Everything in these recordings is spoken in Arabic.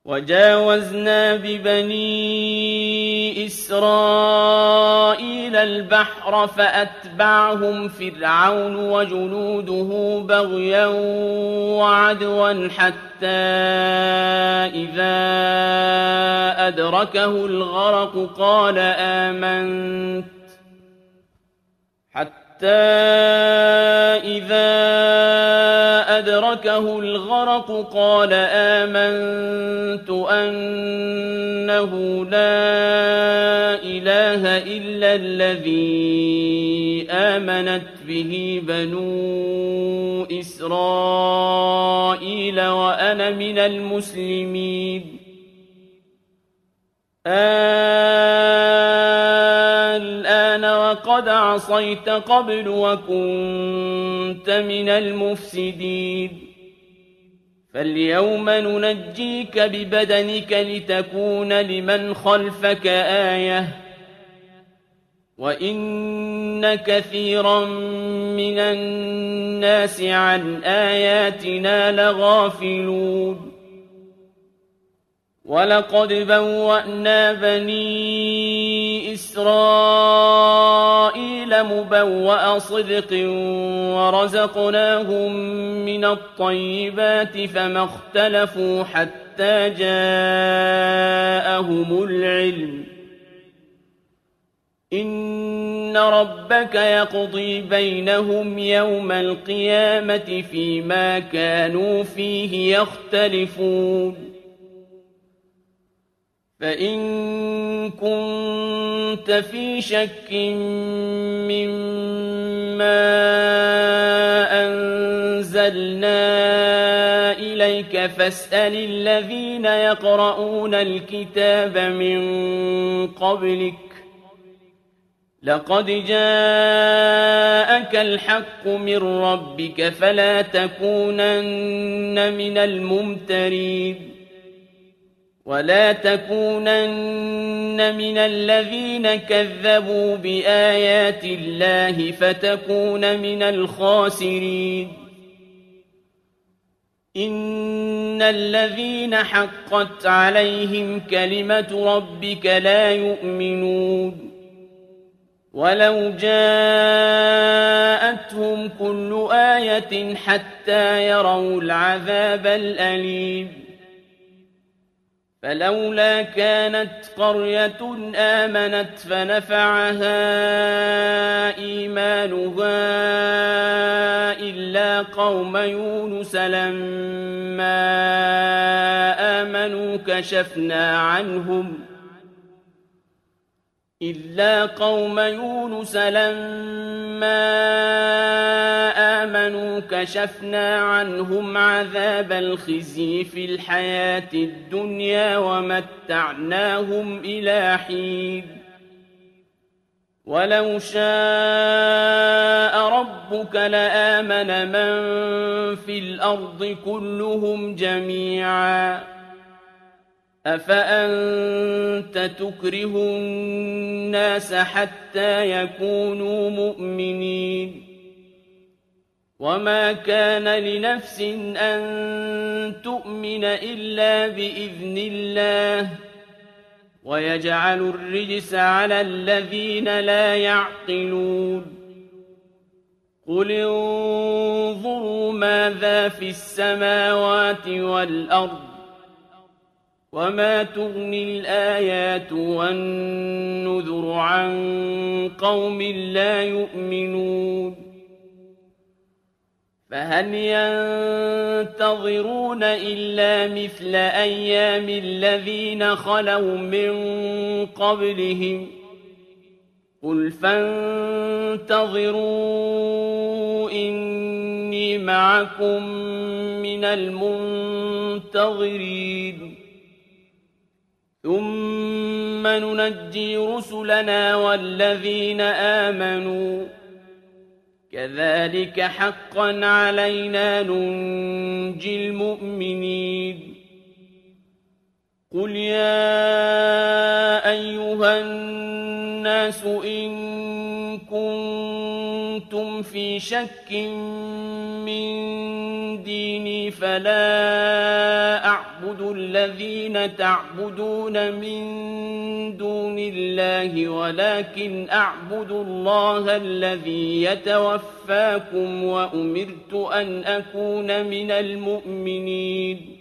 وجاوزنا ببني إسرائيل البحر فأتبعهم فرعون وجنوده بغيا وعدوا حتى إذا أدركه الغرق قال آمنت أنه لا إله إلا الذي آمنت به بنو إسرائيل وأنا من المسلمين الآن وقد عصيت قبل وكنت من المفسدين فاليوم ننجيك ببدنك لتكون لمن خلفك آية وإن كثيرا من الناس عن آياتنا لغافلون ولقد بوأنا بني إسرائيل مبوأ صدق ورزقناهم من الطيبات فما اختلفوا حتى جاءهم العلم إن ربك يقضي بينهم يوم القيامة فيما كانوا فيه يختلفون فإن كنت في شك مما أنزلنا إليك فاسأل الذين يقرؤون الكتاب من قبلك لقد جاءك الحق من ربك فلا تكونن من الممترين ولا تكونن من الذين كذبوا بآيات الله فتكون من الخاسرين إن الذين حقت عليهم كلمة ربك لا يؤمنون ولو جاءتهم كل آية حتى يروا العذاب الأليم فلولا كانت قرية آمنت فنفعها إيمانها إلا قوم يونس لما آمنوا كشفنا عنهم عذاب الخزي في الحياة الدنيا ومتعناهم إلى حين ولو شاء ربك لآمن من في الأرض كلهم جميعا أفأنت تكره الناس حتى يكونوا مؤمنين وما كان لنفس أن تؤمن إلا بإذن الله ويجعل الرجس على الذين لا يعقلون قل انظروا ماذا في السماوات والأرض وما تغني الآيات والنذر عن قوم لا يؤمنون فهل ينتظرون إلا مثل أيام الذين خلوا من قبلهم قل فانتظروا إني معكم من المنتظرين ثم ننجي رسلنا والذين آمنوا كذلك حقا علينا ننجي المؤمنين قل يا أيها الناس إن كنتم في شك من ديني فلا أعبد أعبد الذين تعبدون من دون الله ولكن أعبد الله الذي يتوفاكم وأمرت أن أكون من المؤمنين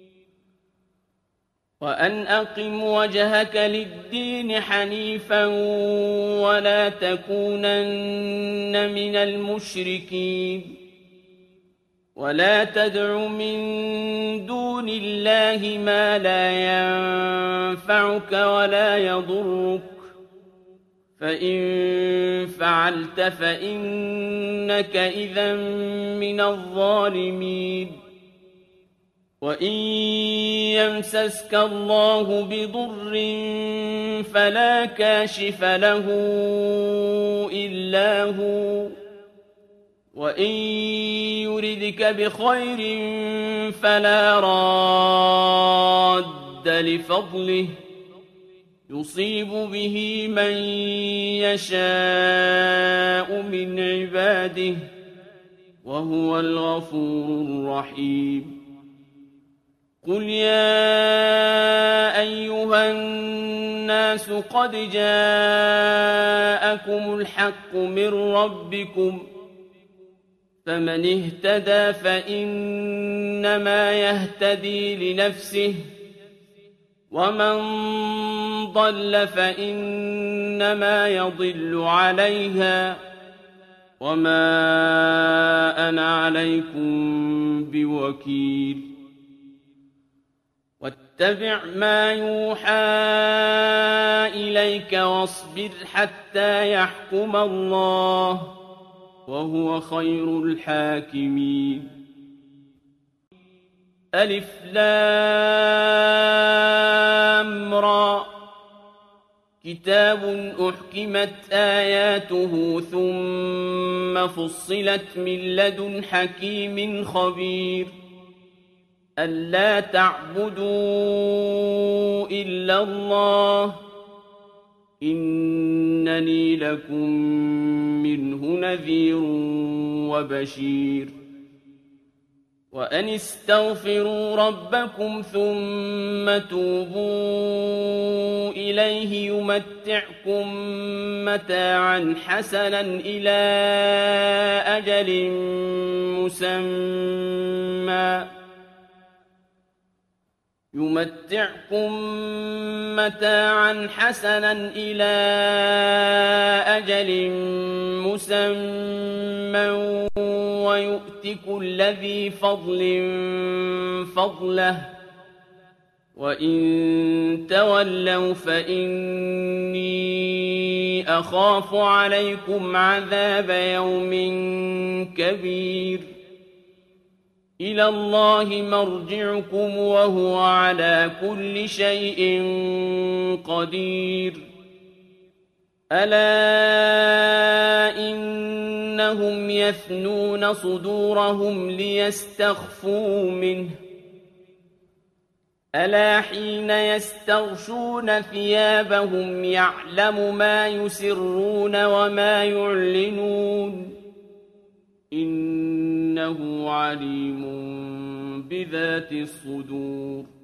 وأن أقم وجهك للدين حنيفا ولا تكونن من المشركين ولا تدع من دون الله ما لا ينفعك ولا يضرك فإن فعلت فإنك إذا من الظالمين وإن يمسسك الله بضر فلا كاشف له إلا هو وإن يردك بخير فلا راد لفضله يصيب به من يشاء من عباده وهو الغفور الرحيم قل يا أيها الناس قد جاءكم الحق من ربكم فمن اهتدى فإنما يهتدي لنفسه ومن ضل فإنما يضل عليها وما أنا عليكم بوكيل واتبع ما يوحى إليك واصبر حتى يحكم الله وهو خير الحاكمين ألف لام را كتاب أحكمت آياته ثم فصلت من لدن حكيم خبير ألا تعبدوا إلا الله إنني لكم منه نذير وبشير وأن استغفروا ربكم ثم توبوا إليه يمتعكم متاعا حسنا إلى أجل مسمى ويؤت كل ذي فضل فضله وإن تولوا فإني أخاف عليكم عذاب يوم كبير إلى الله مرجعكم وهو على كل شيء قدير ألا إنهم يثنون صدورهم ليستخفوا منه ألا حين يستغشون ثيابهم يعلم ما يسرون وما يعلنون إنه عليم بذات الصدور